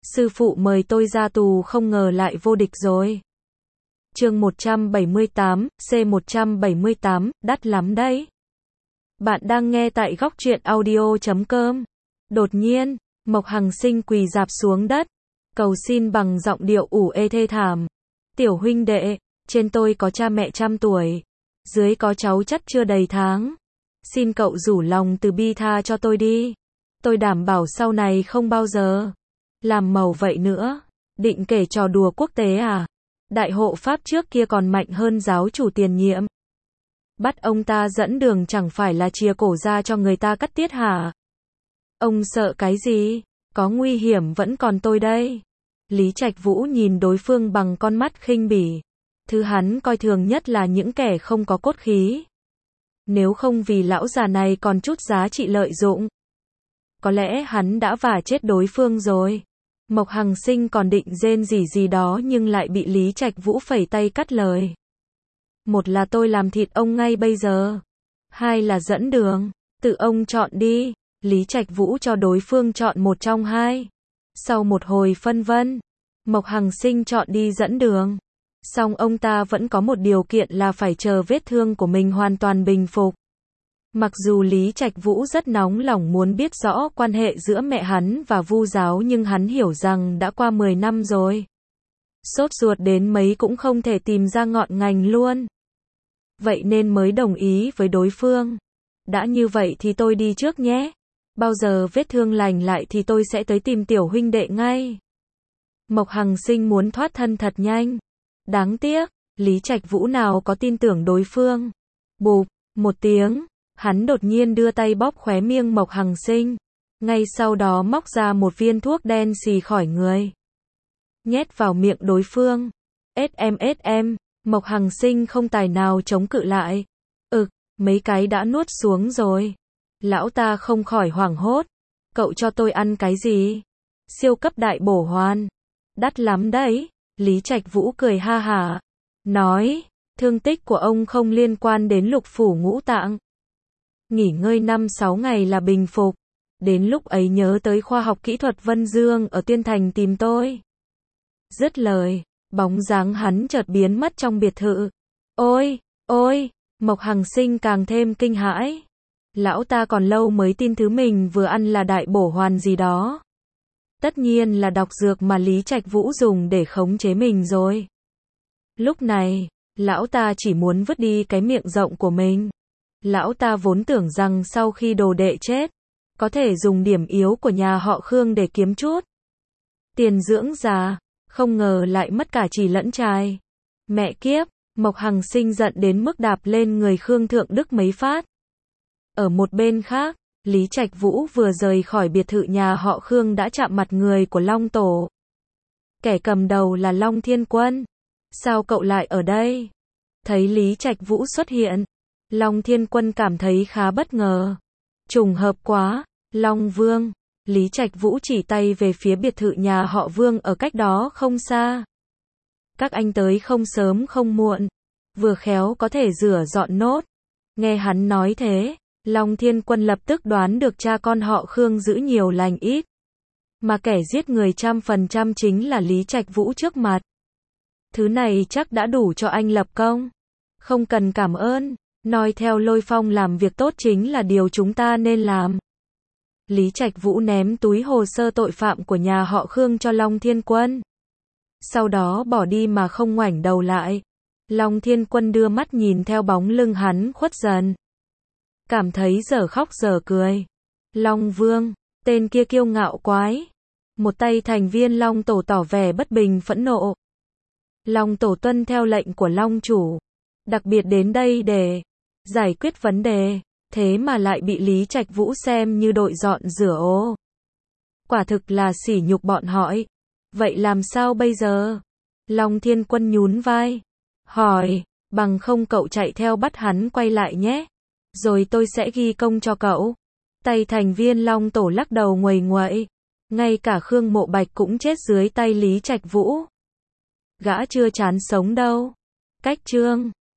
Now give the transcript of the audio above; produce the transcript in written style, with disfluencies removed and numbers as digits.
Sư phụ mời tôi ra tù không ngờ lại vô địch rồi. Chương 178, C178, đắt lắm đấy. Bạn đang nghe tại góc truyện audio.com. Đột nhiên, Mộc Hằng Sinh quỳ rạp xuống đất, cầu xin bằng giọng điệu ủ ê thê thảm. Tiểu huynh đệ, trên tôi có cha mẹ trăm tuổi, dưới có cháu chắc chưa đầy tháng. Xin cậu rủ lòng từ bi tha cho tôi đi. Tôi đảm bảo sau này không bao giờ làm màu vậy nữa. Định kể trò đùa quốc tế à? Đại hộ pháp trước kia còn mạnh hơn giáo chủ tiền nhiệm. Bắt ông ta dẫn đường chẳng phải là chìa cổ ra cho người ta cắt tiết hả? Ông sợ cái gì? Có nguy hiểm vẫn còn tôi đây. Lý Trạch Vũ nhìn đối phương bằng con mắt khinh bỉ. Thứ hắn coi thường nhất là những kẻ không có cốt khí. Nếu không vì lão già này còn chút giá trị lợi dụng, có lẽ hắn đã vả chết đối phương rồi. Mộc Hằng Sinh còn định rên rỉ gì đó nhưng lại bị Lý Trạch Vũ phẩy tay cắt lời. Một là tôi làm thịt ông ngay bây giờ. Hai là dẫn đường. Tự ông chọn đi. Lý Trạch Vũ cho đối phương chọn một trong hai. Sau một hồi phân vân, Mộc Hằng Sinh chọn đi dẫn đường. Song ông ta vẫn có một điều kiện là phải chờ vết thương của mình hoàn toàn bình phục. Mặc dù Lý Trạch Vũ rất nóng lòng muốn biết rõ quan hệ giữa mẹ hắn và Vu giáo nhưng hắn hiểu rằng đã qua 10 năm rồi. Sốt ruột đến mấy cũng không thể tìm ra ngọn ngành luôn. Vậy nên mới đồng ý với đối phương. Đã như vậy thì tôi đi trước nhé. Bao giờ vết thương lành lại thì tôi sẽ tới tìm tiểu huynh đệ ngay. Mộc Hằng Sinh muốn thoát thân thật nhanh. Đáng tiếc, Lý Trạch Vũ nào có tin tưởng đối phương. Bụp, một tiếng, hắn đột nhiên đưa tay bóp khóe miệng Mộc Hằng Sinh. Ngay sau đó móc ra một viên thuốc đen xì khỏi người. Nhét vào miệng đối phương. SM, Mộc Hằng Sinh không tài nào chống cự lại. Mấy cái đã nuốt xuống rồi. Lão ta không khỏi hoảng hốt. Cậu cho tôi ăn cái gì? Siêu cấp đại bổ hoàn. Đắt lắm đấy. Lý Trạch Vũ cười ha hả. Nói, thương tích của ông không liên quan đến lục phủ ngũ tạng. Nghỉ ngơi 5-6 ngày là bình phục. Đến lúc ấy nhớ tới khoa học kỹ thuật Vân Dương ở Tiên Thành tìm tôi. Dứt lời, bóng dáng hắn chợt biến mất trong biệt thự. Ôi, Mộc Hằng Sinh càng thêm kinh hãi. Lão ta còn lâu mới tin thứ mình vừa ăn là đại bổ hoàn gì đó. Tất nhiên là độc dược mà Lý Trạch Vũ dùng để khống chế mình rồi. Lúc này, lão ta chỉ muốn vứt đi cái miệng rộng của mình. Lão ta vốn tưởng rằng sau khi đồ đệ chết, có thể dùng điểm yếu của nhà họ Khương để kiếm chút tiền dưỡng già, không ngờ lại mất cả chỉ lẫn trai. Mẹ kiếp, Mộc Hằng Sinh giận đến mức đạp lên người Khương Thượng Đức mấy phát. Ở một bên khác, Lý Trạch Vũ vừa rời khỏi biệt thự nhà họ Khương đã chạm mặt người của Long Tổ. Kẻ cầm đầu là Long Thiên Quân. Sao cậu lại ở đây? Thấy Lý Trạch Vũ xuất hiện, Long Thiên Quân cảm thấy khá bất ngờ. Trùng hợp quá, Long Vương. Lý Trạch Vũ chỉ tay về phía biệt thự nhà họ Vương ở cách đó không xa. Các anh tới không sớm không muộn, vừa khéo có thể rửa dọn nốt. Nghe hắn nói thế, Long Thiên Quân lập tức đoán được cha con họ Khương giữ nhiều lành ít. Mà kẻ giết người 100% chính là Lý Trạch Vũ trước mặt. Thứ này chắc đã đủ cho anh lập công. Không cần cảm ơn, noi theo Lôi Phong làm việc tốt chính là điều chúng ta nên làm. Lý Trạch Vũ ném túi hồ sơ tội phạm của nhà họ Khương cho Long Thiên Quân. Sau đó bỏ đi mà không ngoảnh đầu lại. Long Thiên Quân đưa mắt nhìn theo bóng lưng hắn khuất dần. Cảm thấy dở khóc dở cười. Long Vương, tên kia kiêu ngạo quái. Một tay thành viên Long Tổ tỏ vẻ bất bình phẫn nộ. Long Tổ tuân theo lệnh của Long Chủ. Đặc biệt đến đây để giải quyết vấn đề. Thế mà lại bị Lý Trạch Vũ xem như đội dọn rửa ô. Quả thực là sỉ nhục bọn họ. Vậy làm sao bây giờ? Long Thiên Quân nhún vai. Hỏi, bằng không cậu chạy theo bắt hắn quay lại nhé. Rồi tôi sẽ ghi công cho cậu. Tay thành viên Long Tổ lắc đầu nguầy nguậy. Ngay cả Khương Mộ Bạch cũng chết dưới tay Lý Trạch Vũ. Gã chưa chán sống đâu. Cách chương